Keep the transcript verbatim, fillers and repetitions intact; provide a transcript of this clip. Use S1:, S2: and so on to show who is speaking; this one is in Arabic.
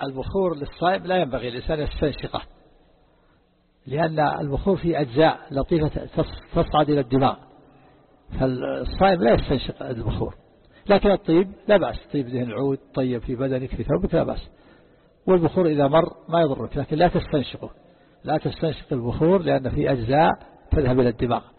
S1: البخور للصائم لا ينبغي الإنسان يستنشقه، لأن البخور فيه أجزاء لطيفة تصعد إلى الدماغ، فالصائم لا يستنشق البخور. لكن الطيب لا بأس، طيب دهن عود طيب في بدنك في ثوبك لا بأس، والبخور إذا مر ما يضرك، لكن لا تستنشقه، لا تستنشق البخور لأن فيه أجزاء تذهب إلى الدماغ.